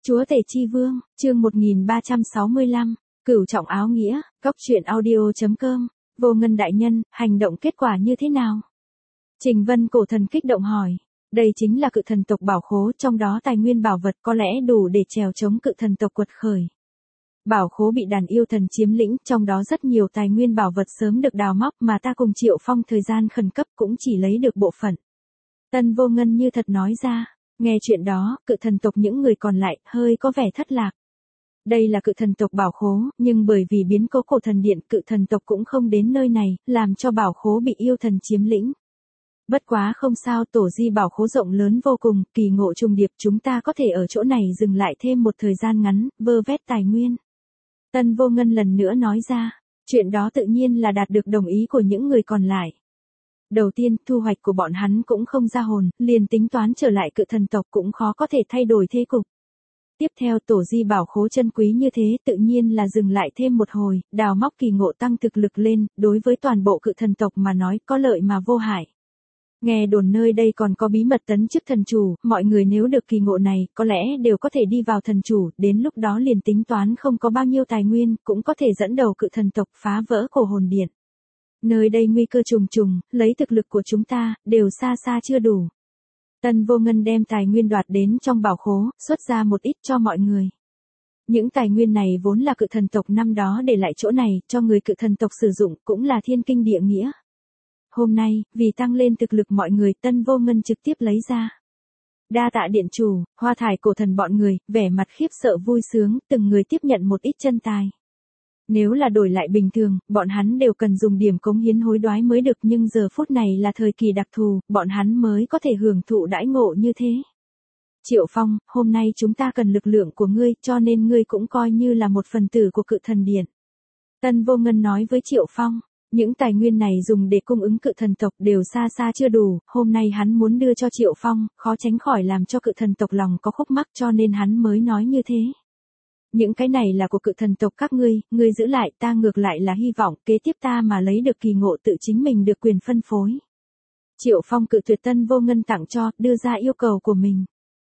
Chúa Tể Chi Vương, chương 1365, Cửu trọng áo nghĩa, Cóc truyện audio.com, Vô Ngân đại nhân, hành động kết quả như thế nào? Trình Vân cổ thần kích động hỏi. Đây chính là cự thần tộc bảo khố, trong đó tài nguyên bảo vật có lẽ đủ để trèo chống cự thần tộc quật khởi. Bảo khố bị đàn yêu thần chiếm lĩnh, trong đó rất nhiều tài nguyên bảo vật sớm được đào móc mà ta cùng Triệu Phong thời gian khẩn cấp cũng chỉ lấy được bộ phận. Tân Vô Ngân như thật nói ra. Nghe chuyện đó, cự thần tộc những người còn lại hơi có vẻ thất lạc. Đây là cự thần tộc bảo khố, nhưng bởi vì biến cố cổ thần điện, cự thần tộc cũng không đến nơi này, làm cho bảo khố bị yêu thần chiếm lĩnh. Bất quá không sao, tổ di bảo khố rộng lớn vô cùng, kỳ ngộ trùng điệp, chúng ta có thể ở chỗ này dừng lại thêm một thời gian ngắn, vơ vét tài nguyên. Tân Vô Ngân lần nữa nói ra, chuyện đó tự nhiên là đạt được đồng ý của những người còn lại. Đầu tiên, thu hoạch của bọn hắn cũng không ra hồn, liền tính toán trở lại cự thần tộc cũng khó có thể thay đổi thế cục. Tiếp theo, tổ di bảo khố chân quý như thế tự nhiên là dừng lại thêm một hồi, đào móc kỳ ngộ tăng thực lực lên, đối với toàn bộ cự thần tộc mà nói có lợi mà vô hại. Nghe đồn nơi đây còn có bí mật tấn chức thần chủ, mọi người nếu được kỳ ngộ này, có lẽ đều có thể đi vào thần chủ, đến lúc đó liền tính toán không có bao nhiêu tài nguyên, cũng có thể dẫn đầu cự thần tộc phá vỡ cổ hồn điện. Nơi đây nguy cơ trùng trùng, lấy thực lực của chúng ta, đều xa xa chưa đủ. Tân Vô Ngân đem tài nguyên đoạt đến trong bảo khố, xuất ra một ít cho mọi người. Những tài nguyên này vốn là cự thần tộc năm đó để lại chỗ này, cho người cự thần tộc sử dụng, cũng là thiên kinh địa nghĩa. Hôm nay, vì tăng lên thực lực mọi người, Tân Vô Ngân trực tiếp lấy ra. Đa tạ điện chủ, Hoa Thải cổ thần bọn người, vẻ mặt khiếp sợ vui sướng, từng người tiếp nhận một ít chân tài. Nếu là đổi lại bình thường, bọn hắn đều cần dùng điểm cống hiến hối đoái mới được, nhưng giờ phút này là thời kỳ đặc thù, bọn hắn mới có thể hưởng thụ đãi ngộ như thế. Triệu Phong, hôm nay chúng ta cần lực lượng của ngươi, cho nên ngươi cũng coi như là một phần tử của cự thần điện. Tân Vô Ngân nói với Triệu Phong, những tài nguyên này dùng để cung ứng cự thần tộc đều xa xa chưa đủ, hôm nay hắn muốn đưa cho Triệu Phong, khó tránh khỏi làm cho cự thần tộc lòng có khúc mắc, cho nên hắn mới nói như thế. Những cái này là của cự thần tộc các ngươi giữ lại, ta ngược lại là hy vọng kế tiếp ta mà lấy được kỳ ngộ tự chính mình được quyền phân phối. Triệu Phong cự tuyệt Tân Vô Ngân tặng cho, đưa ra yêu cầu của mình.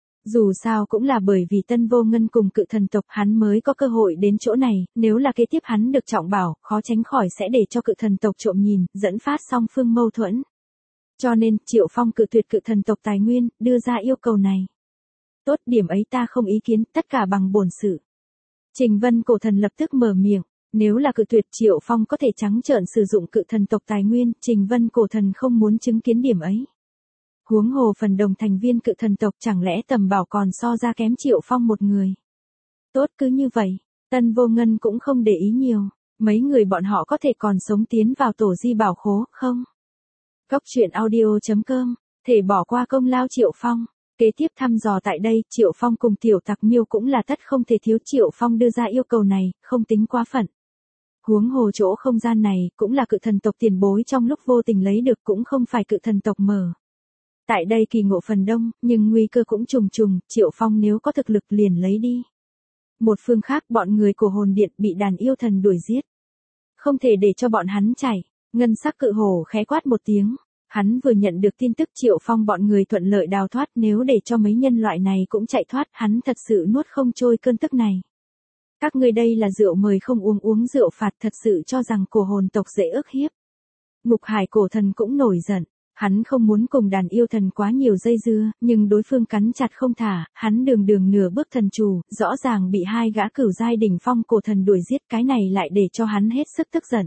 Dù sao cũng là bởi vì Tân Vô Ngân cùng cự thần tộc hắn mới có cơ hội đến chỗ này, nếu là kế tiếp hắn được trọng bảo, khó tránh khỏi sẽ để cho cự thần tộc trộm nhìn, dẫn phát song phương mâu thuẫn. Cho nên, Triệu Phong cự tuyệt cự thần tộc tài nguyên, đưa ra yêu cầu này. Tốt, điểm ấy ta không ý kiến, tất cả bằng bổn sự. Trình Vân cổ thần lập tức mở miệng, nếu là cự tuyệt Triệu Phong có thể trắng trợn sử dụng cự thần tộc tài nguyên, Trình Vân cổ thần không muốn chứng kiến điểm ấy. Huống hồ phần đồng thành viên cự thần tộc chẳng lẽ tầm bảo còn so ra kém Triệu Phong một người. Tốt, cứ như vậy, Tân Vô Ngân cũng không để ý nhiều, mấy người bọn họ có thể còn sống tiến vào tổ di bảo khố, không? Cóc truyện audio.com, thể bỏ qua công lao Triệu Phong. Kế tiếp thăm dò tại đây, Triệu Phong cùng tiểu tặc miêu cũng là tất không thể thiếu. Triệu Phong đưa ra yêu cầu này, không tính quá phận. Huống hồ chỗ không gian này, cũng là cự thần tộc tiền bối trong lúc vô tình lấy được, cũng không phải cự thần tộc mở. Tại đây kỳ ngộ phần đông, nhưng nguy cơ cũng trùng trùng, Triệu Phong nếu có thực lực liền lấy đi. Một phương khác, bọn người của hồn điện bị đàn yêu thần đuổi giết. Không thể để cho bọn hắn chạy, ngân sắc cự hổ khẽ quát một tiếng. Hắn vừa nhận được tin tức Triệu Phong bọn người thuận lợi đào thoát, nếu để cho mấy nhân loại này cũng chạy thoát, hắn thật sự nuốt không trôi cơn tức này. Các ngươi đây là rượu mời không uống rượu phạt, thật sự cho rằng cổ hồn tộc dễ ức hiếp. Ngục Hải cổ thần cũng nổi giận, hắn không muốn cùng đàn yêu thần quá nhiều dây dưa, nhưng đối phương cắn chặt không thả, hắn đường nửa bước thần chủ, rõ ràng bị hai gã cửu giai đỉnh phong cổ thần đuổi giết, cái này lại để cho hắn hết sức tức giận.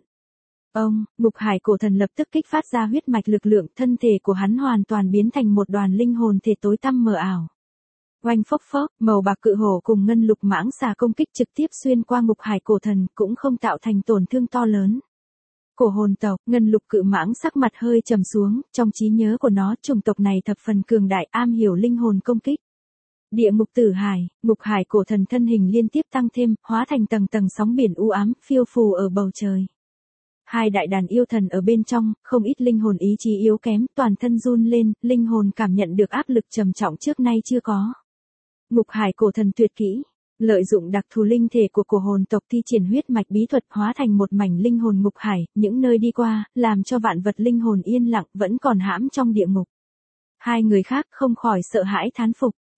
Ngục Hải cổ thần lập tức kích phát ra huyết mạch lực lượng, thân thể của hắn hoàn toàn biến thành một đoàn linh hồn thể tối tăm mờ ảo. Oanh phốc phốc, màu bạc cự hổ cùng ngân lục mãng xà công kích trực tiếp xuyên qua Ngục Hải cổ thần, cũng không tạo thành tổn thương to lớn. Cổ hồn tộc, ngân lục cự mãng sắc mặt hơi trầm xuống, trong trí nhớ của nó, chủng tộc này thập phần cường đại, am hiểu linh hồn công kích. Địa ngục tử hải, Ngục Hải cổ thần thân hình liên tiếp tăng thêm, hóa thành tầng tầng sóng biển u ám, phiêu phù ở bầu trời. Hai đại đàn yêu thần ở bên trong, không ít linh hồn ý chí yếu kém, toàn thân run lên, linh hồn cảm nhận được áp lực trầm trọng trước nay chưa có. Ngục Hải cổ thần tuyệt kỹ, lợi dụng đặc thù linh thể của cổ hồn tộc thi triển huyết mạch bí thuật, hóa thành một mảnh linh hồn ngục hải, những nơi đi qua, làm cho vạn vật linh hồn yên lặng, vẫn còn hãm trong địa ngục. Hai người khác không khỏi sợ hãi thán phục,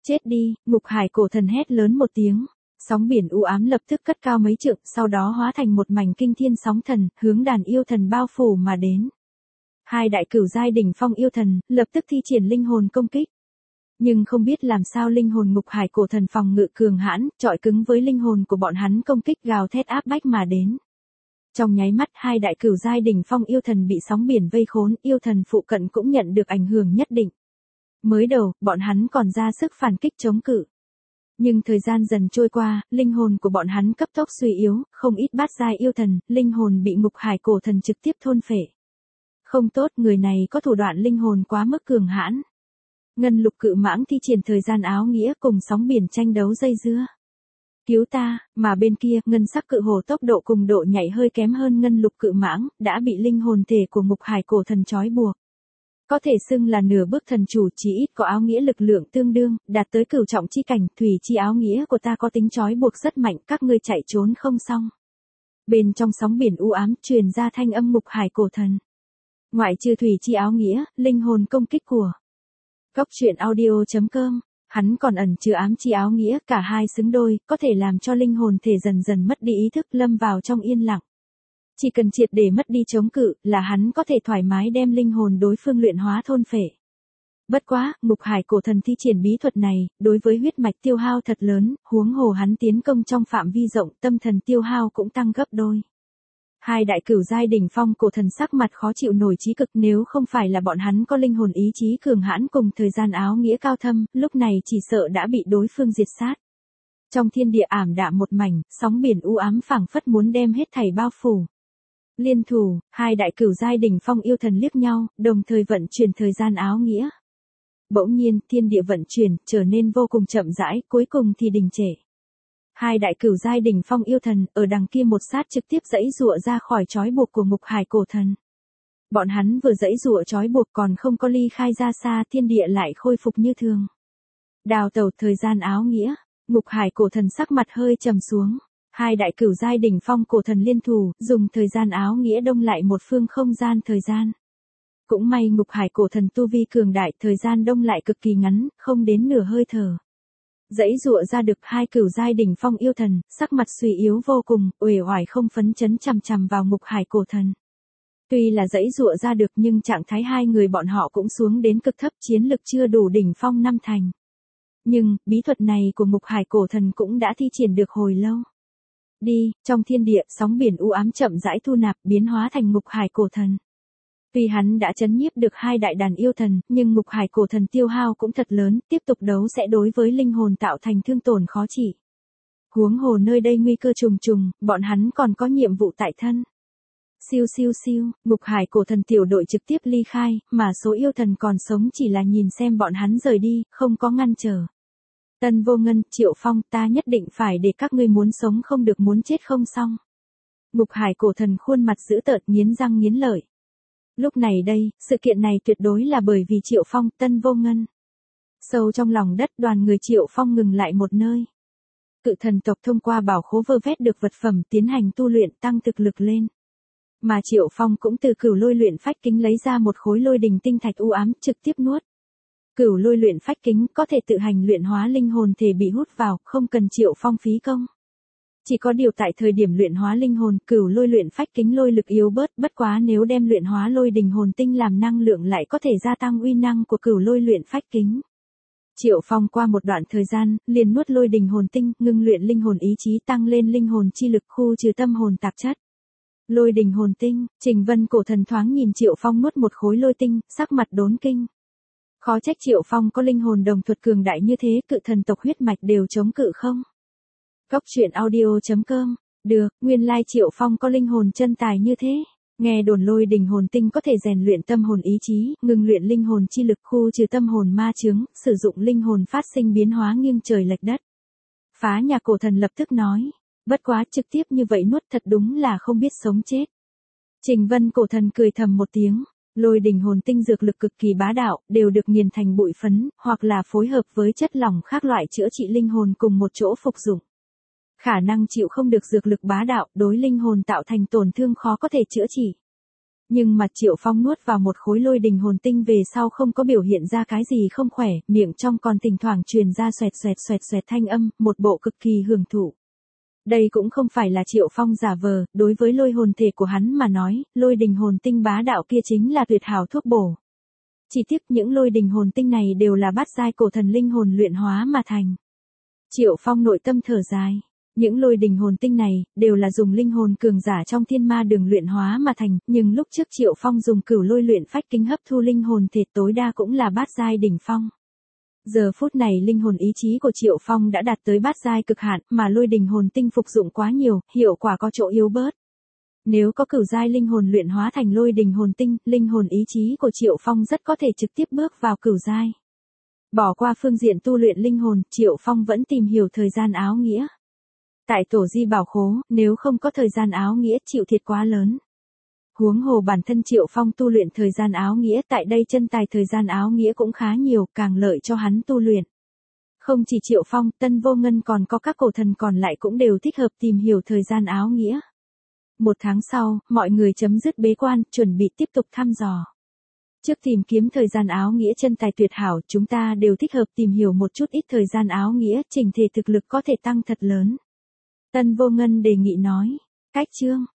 Chết đi, Ngục Hải cổ thần hét lớn một tiếng. Sóng biển u ám lập tức cất cao mấy trượng, sau đó hóa thành một mảnh kinh thiên sóng thần, hướng đàn yêu thần bao phủ mà đến. Hai đại cửu giai đỉnh phong yêu thần, lập tức thi triển linh hồn công kích. Nhưng không biết làm sao linh hồn Ngục Hải cổ thần phòng ngự cường hãn, chọi cứng với linh hồn của bọn hắn công kích gào thét áp bách mà đến. Trong nháy mắt hai đại cửu giai đỉnh phong yêu thần bị sóng biển vây khốn, yêu thần phụ cận cũng nhận được ảnh hưởng nhất định. Mới đầu, bọn hắn còn ra sức phản kích chống cự. Nhưng thời gian dần trôi qua, linh hồn của bọn hắn cấp tốc suy yếu, không ít bát giai yêu thần, linh hồn bị Ngục Hải cổ thần trực tiếp thôn phệ. Không tốt, người này có thủ đoạn linh hồn quá mức cường hãn. Ngân lục cự mãng thi triển thời gian áo nghĩa cùng sóng biển tranh đấu dây dưa. Cứu ta, mà bên kia, ngân sắc cự hồ tốc độ cùng độ nhảy hơi kém hơn ngân lục cự mãng, đã bị linh hồn thể của Ngục Hải cổ thần trói buộc. Có thể xưng là nửa bước thần chủ, chỉ ít có áo nghĩa lực lượng tương đương, đạt tới cửu trọng chi cảnh, thủy chi áo nghĩa của ta có tính trói buộc rất mạnh, các ngươi chạy trốn không xong. Bên trong sóng biển u ám truyền ra thanh âm Ngục Hải cổ thần. Ngoại trừ thủy chi áo nghĩa, linh hồn công kích của Cốc truyện audio.com, hắn còn ẩn chứa ám chi áo nghĩa, cả hai xứng đôi, có thể làm cho linh hồn thể dần dần mất đi ý thức, lâm vào trong yên lặng. Chỉ cần triệt để mất đi chống cự, là hắn có thể thoải mái đem linh hồn đối phương luyện hóa thôn phệ. Bất quá, Ngục Hải cổ thần thi triển bí thuật này, đối với huyết mạch tiêu hao thật lớn, huống hồ hắn tiến công trong phạm vi rộng, tâm thần tiêu hao cũng tăng gấp đôi. Hai đại cửu giai đỉnh phong cổ thần sắc mặt khó chịu nổi chí cực, nếu không phải là bọn hắn có linh hồn ý chí cường hãn cùng thời gian áo nghĩa cao thâm, lúc này chỉ sợ đã bị đối phương diệt sát. Trong thiên địa ảm đạm một mảnh, sóng biển u ám phảng phất muốn đem hết thảy bao phủ. Liên thủ, hai đại cửu giai đỉnh phong yêu thần liếc nhau, đồng thời vận chuyển thời gian áo nghĩa. Bỗng nhiên, thiên địa vận chuyển, trở nên vô cùng chậm rãi, cuối cùng thì đình trệ. Hai đại cửu giai đỉnh phong yêu thần, ở đằng kia một sát trực tiếp giãy giụa ra khỏi trói buộc của Ngục Hải cổ thần. Bọn hắn vừa giãy giụa trói buộc còn không có ly khai ra xa, thiên địa lại khôi phục như thường. Đào tẩu thời gian áo nghĩa, Ngục Hải cổ thần sắc mặt hơi trầm xuống. Hai đại cửu giai đỉnh phong cổ thần liên thủ, dùng thời gian áo nghĩa đông lại một phương không gian thời gian. Cũng may Ngục Hải cổ thần tu vi cường đại, thời gian đông lại cực kỳ ngắn, không đến nửa hơi thở. Giãy giụa ra được hai cửu giai đỉnh phong yêu thần, sắc mặt suy yếu vô cùng, uể oải không phấn chấn chằm chằm vào Ngục Hải cổ thần. Tuy là giãy giụa ra được nhưng trạng thái hai người bọn họ cũng xuống đến cực thấp, chiến lực chưa đủ đỉnh phong năm thành. Nhưng, bí thuật này của Ngục Hải cổ thần cũng đã thi triển được hồi lâu. Đi, trong thiên địa, sóng biển u ám chậm rãi thu nạp, biến hóa thành Ngục Hải cổ thần. Tuy hắn đã trấn nhiếp được hai đại đàn yêu thần, nhưng Ngục Hải cổ thần tiêu hao cũng thật lớn, tiếp tục đấu sẽ đối với linh hồn tạo thành thương tổn khó trị. Huống hồ nơi đây nguy cơ trùng trùng, bọn hắn còn có nhiệm vụ tại thân. Siêu siêu siêu, Ngục Hải cổ thần tiểu đội trực tiếp ly khai, mà số yêu thần còn sống chỉ là nhìn xem bọn hắn rời đi, không có ngăn trở. Tân Vô Ngân, Triệu Phong, ta nhất định phải để các ngươi muốn sống không được muốn chết không xong. Ngục Hải cổ thần khuôn mặt dữ tợn nghiến răng nghiến lợi. Lúc này đây, sự kiện này tuyệt đối là bởi vì Triệu Phong, Tân Vô Ngân. Sâu trong lòng đất, đoàn người Triệu Phong ngừng lại một nơi. Cự thần tộc thông qua bảo khố vơ vét được vật phẩm tiến hành tu luyện tăng thực lực lên. Mà Triệu Phong cũng từ cửu lôi luyện phách kính lấy ra một khối lôi đình tinh thạch u ám trực tiếp nuốt. Cửu lôi luyện phách kính có thể tự hành luyện hóa linh hồn thể bị hút vào, không cần Triệu Phong phí công. Chỉ có điều tại thời điểm luyện hóa linh hồn, cửu lôi luyện phách kính lôi lực yếu bớt, bất quá nếu đem luyện hóa lôi đình hồn tinh làm năng lượng lại có thể gia tăng uy năng của cửu lôi luyện phách kính. Triệu Phong qua một đoạn thời gian, liền nuốt lôi đình hồn tinh, ngưng luyện linh hồn ý chí tăng lên linh hồn chi lực khu trừ tâm hồn tạp chất. Lôi đình hồn tinh, Trình Vân cổ thần thoáng nhìn Triệu Phong nuốt một khối lôi tinh, sắc mặt đốn kinh. Khó trách Triệu Phong có linh hồn đồng thuật cường đại như thế, cự thần tộc huyết mạch đều chống cự không? Cốc truyện audio.com, được, nguyên lai Triệu Phong có linh hồn chân tài như thế. Nghe đồn lôi đình hồn tinh có thể rèn luyện tâm hồn ý chí, ngừng luyện linh hồn chi lực khu trừ tâm hồn ma chướng, sử dụng linh hồn phát sinh biến hóa nghiêng trời lệch đất. Phá nhà cổ thần lập tức nói, bất quá trực tiếp như vậy nuốt thật đúng là không biết sống chết. Trình Vân cổ thần cười thầm một tiếng, lôi đình hồn tinh dược lực cực kỳ bá đạo, đều được nghiền thành bụi phấn, hoặc là phối hợp với chất lỏng khác loại chữa trị linh hồn cùng một chỗ phục dụng. Khả năng chịu không được dược lực bá đạo, đối linh hồn tạo thành tổn thương khó có thể chữa trị. Nhưng mà Triệu Phong nuốt vào một khối lôi đình hồn tinh về sau không có biểu hiện ra cái gì không khỏe, miệng trong còn thỉnh thoảng truyền ra xoẹt xoẹt xoẹt xoẹt thanh âm, một bộ cực kỳ hưởng thụ. Đây cũng không phải là Triệu Phong giả vờ, đối với lôi hồn thể của hắn mà nói, lôi đình hồn tinh bá đạo kia chính là tuyệt hảo thuốc bổ. Chỉ tiếc những lôi đình hồn tinh này đều là bát giai cổ thần linh hồn luyện hóa mà thành. Triệu Phong nội tâm thở dài. Những lôi đình hồn tinh này, đều là dùng linh hồn cường giả trong thiên ma đường luyện hóa mà thành, nhưng lúc trước Triệu Phong dùng cửu lôi luyện phách kính hấp thu linh hồn thể tối đa cũng là bát giai đỉnh phong. Giờ phút này linh hồn ý chí của Triệu Phong đã đạt tới bát giai cực hạn, mà lôi đình hồn tinh phục dụng quá nhiều, hiệu quả có chỗ yếu bớt. Nếu có cửu giai linh hồn luyện hóa thành lôi đình hồn tinh, linh hồn ý chí của Triệu Phong rất có thể trực tiếp bước vào cửu giai. Bỏ qua phương diện tu luyện linh hồn, Triệu Phong vẫn tìm hiểu thời gian áo nghĩa. Tại tổ di bảo khố, nếu không có thời gian áo nghĩa chịu thiệt quá lớn. Huống hồ bản thân Triệu Phong tu luyện thời gian áo nghĩa tại đây chân tài thời gian áo nghĩa cũng khá nhiều, càng lợi cho hắn tu luyện. Không chỉ Triệu Phong, Tân Vô Ngân còn có các cổ thần còn lại cũng đều thích hợp tìm hiểu thời gian áo nghĩa. 1 tháng sau, mọi người chấm dứt bế quan, chuẩn bị tiếp tục thăm dò. Trước tìm kiếm thời gian áo nghĩa chân tài tuyệt hảo, chúng ta đều thích hợp tìm hiểu một chút ít thời gian áo nghĩa, chỉnh thể thực lực có thể tăng thật lớn. Tân Vô Ngân đề nghị nói. Cách chương.